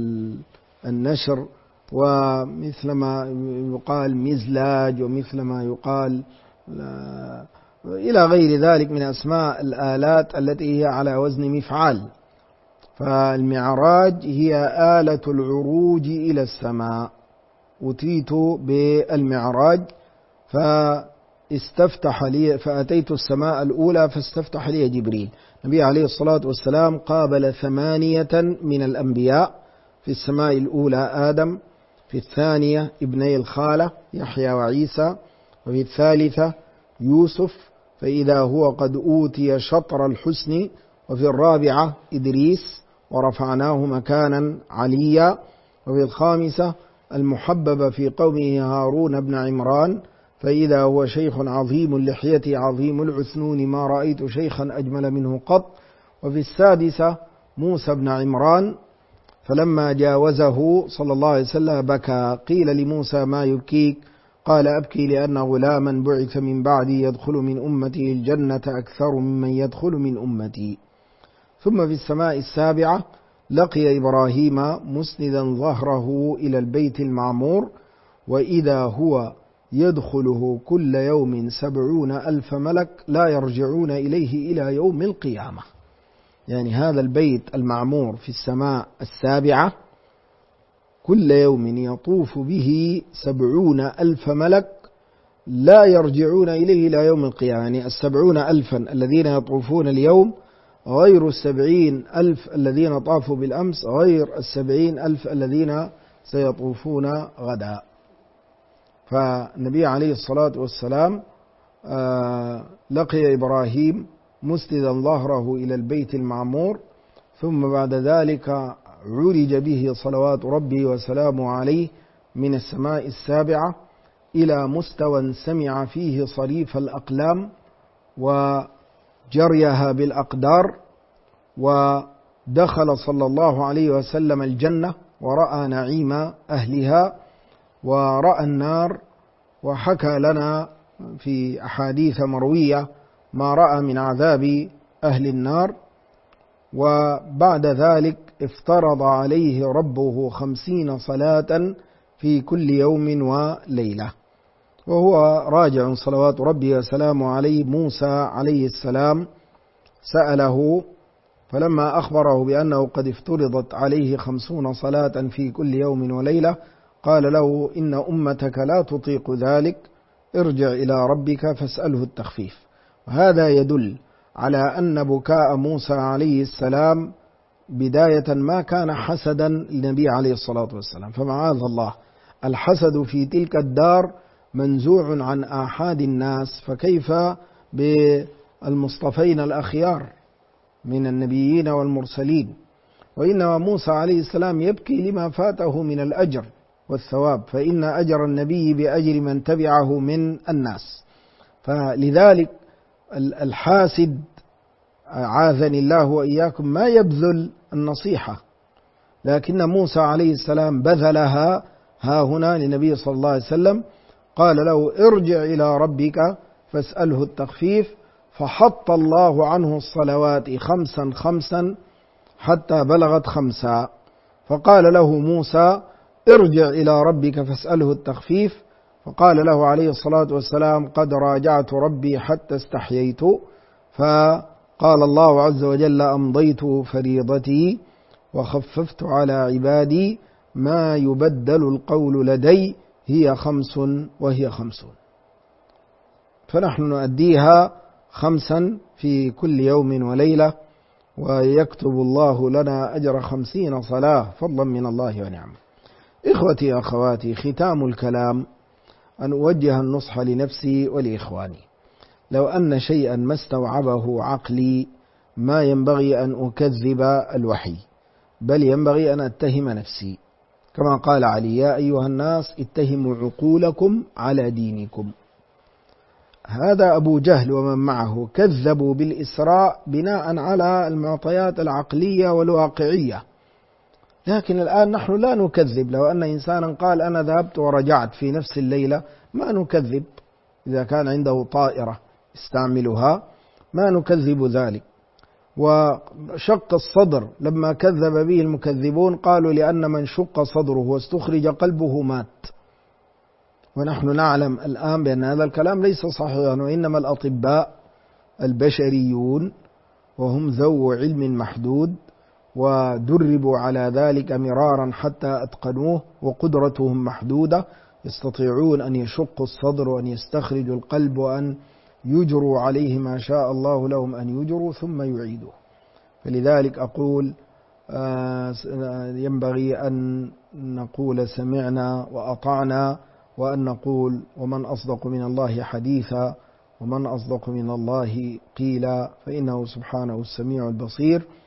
النشر، ومثل ما يقال مزلاج، ومثل ما يقال إلى غير ذلك من أسماء الآلات التي هي على وزن مفعال. فالمعراج هي آلة العروج إلى السماء. أتيت بالمعراج فأتيت السماء الأولى فاستفتح لي جبريل. النبي عليه الصلاة والسلام قابل 8 من الأنبياء. في السماء الأولى آدم، في الثانية ابني الخالة يحيى وعيسى، وفي الثالثة يوسف فإذا هو قد أوتي شطر الحسن، وفي الرابعة إدريس ورفعناه مكانا عليا، وفي الخامسة المحبب في قومه هارون بن عمران فإذا هو شيخ عظيم اللحية عظيم العثنون ما رأيت شيخا أجمل منه قط، وفي السادسة موسى بن عمران، فلما جاوزه صلى الله عليه وسلم بكى. قيل لموسى: ما يبكيك؟ قال: أبكي لأن غلاما بعث من بعدي يدخل من أمته الجنة أكثر ممن يدخل من أمتي. ثم في السماء السابعة لقي إبراهيم مسندا ظهره إلى البيت المعمور، وإذا هو يدخله كل يوم 70,000 ملك لا يرجعون إليه إلى يوم القيامة. يعني هذا البيت المعمور في السماء السابعة كل يوم يطوف به 70,000 ملك لا يرجعون إليه إلى يوم القيامة. يعني 70,000 الذين يطوفون اليوم غير 70,000 الذين طافوا بالأمس، غير 70,000 الذين سيطوفون غدا. فالنبي عليه الصلاة والسلام لقي إبراهيم مسندا ظهره إلى البيت المعمور، ثم بعد ذلك عرج به صلوات ربي وسلامه عليه من السماء السابعة إلى مستوى سمع فيه صريف الأقلام وجريها بالأقدار، ودخل صلى الله عليه وسلم الجنة ورأى نعيم أهلها ورأى النار، وحكى لنا في أحاديث مروية ما رأى من عذاب أهل النار. وبعد ذلك افترض عليه ربه 50 صلاة في كل يوم وليلة، وهو راجع صلوات ربي وسلامه عليه. موسى عليه السلام سأله، فلما أخبره بأنه قد افترضت عليه 50 صلاة في كل يوم وليلة قال له: إن أمتك لا تطيق ذلك، ارجع إلى ربك فاسأله التخفيف. وهذا يدل على أن بكاء موسى عليه السلام بداية ما كان حسدا للنبي عليه الصلاة والسلام، فمعاذ الله، الحسد في تلك الدار منزوع عن آحاد الناس، فكيف بالمصطفين الأخيار من النبيين والمرسلين؟ وإنما موسى عليه السلام يبكي لما فاته من الأجر والثواب، فإن أجر النبي بأجر من تبعه من الناس. فلذلك الحاسد عاذني الله وإياكم ما يبذل النصيحة، لكن موسى عليه السلام بذلها ها هنا للنبي صلى الله عليه وسلم. قال له: ارجع إلى ربك فاسأله التخفيف، فحط الله عنه الصلوات 5 5 حتى بلغت 5. فقال له موسى: ارجع إلى ربك فاسأله التخفيف، فقال له عليه الصلاة والسلام: قد راجعت ربي حتى استحييت. فقال الله عز وجل: أمضيت فريضتي وخففت على عبادي، ما يبدل القول لدي، هي 5 وهي 50. فنحن نؤديها 5 في كل يوم وليلة، ويكتب الله لنا أجر 50 صلاة فضلا من الله ونعمه. إخوتي أخواتي، ختام الكلام أن أوجه النصح لنفسي ولإخواني. لو أن شيئا ما استوعبه عقلي ما ينبغي أن أكذب الوحي، بل ينبغي أن أتهم نفسي، كما قال علي: يا أيها الناس اتهموا عقولكم على دينكم. هذا أبو جهل ومن معه كذبوا بالإسراء بناء على المعطيات العقلية والواقعية، لكن الآن نحن لا نكذب. لو أن إنسانا قال: أنا ذهبت ورجعت في نفس الليلة، ما نكذب. إذا كان عنده طائرة استعملها ما نكذب ذلك. وشق الصدر لما كذب به المكذبون قالوا: لأن من شق صدره واستخرج قلبه مات. ونحن نعلم الآن بأن هذا الكلام ليس صحيحا، وإنما الأطباء البشريون وهم ذو علم محدود ودربوا على ذلك مرارا حتى أتقنوه، وقدرتهم محدودة، يستطيعون أن يشقوا الصدر وأن يستخرجوا القلب وأن يجروا عليه ما شاء الله لهم أن يجروا ثم يعيدوه. فلذلك أقول ينبغي أن نقول سمعنا وأطعنا، وأن نقول: ومن أصدق من الله حديثا، ومن أصدق من الله قيلا، فإنه سبحانه السميع البصير.